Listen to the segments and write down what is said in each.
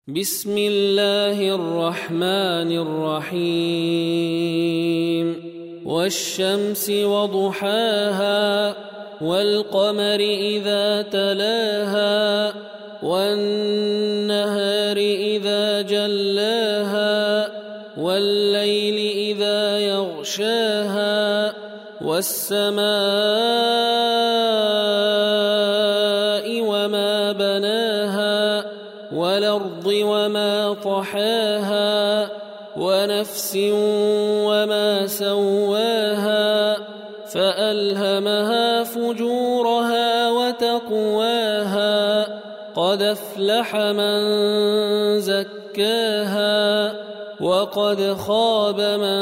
بسم الله الرحمن الرحيم والشمس وضحاها والقمر إذا تلاها والنهار إذا جلاها والليل إذا يغشاها والسماء وما بناها والأرض وما طحاها ونفس وما سواها فألهمها فجورها وتقواها قد أفلح من زكاها وقد خاب من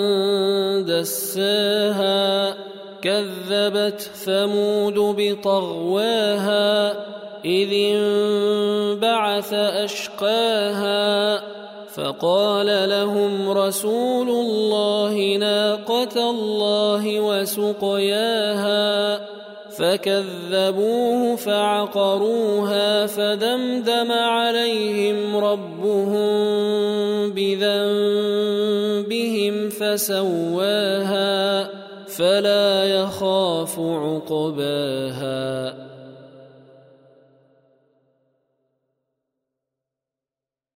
دساها كذبت ثمود بطغواها إذ انبعث أشقاها فقال لهم رسول الله ناقة الله وسقياها فكذبوه فعقروها فدمدم عليهم ربهم بذنبهم فسواها فلا يخاف عقباها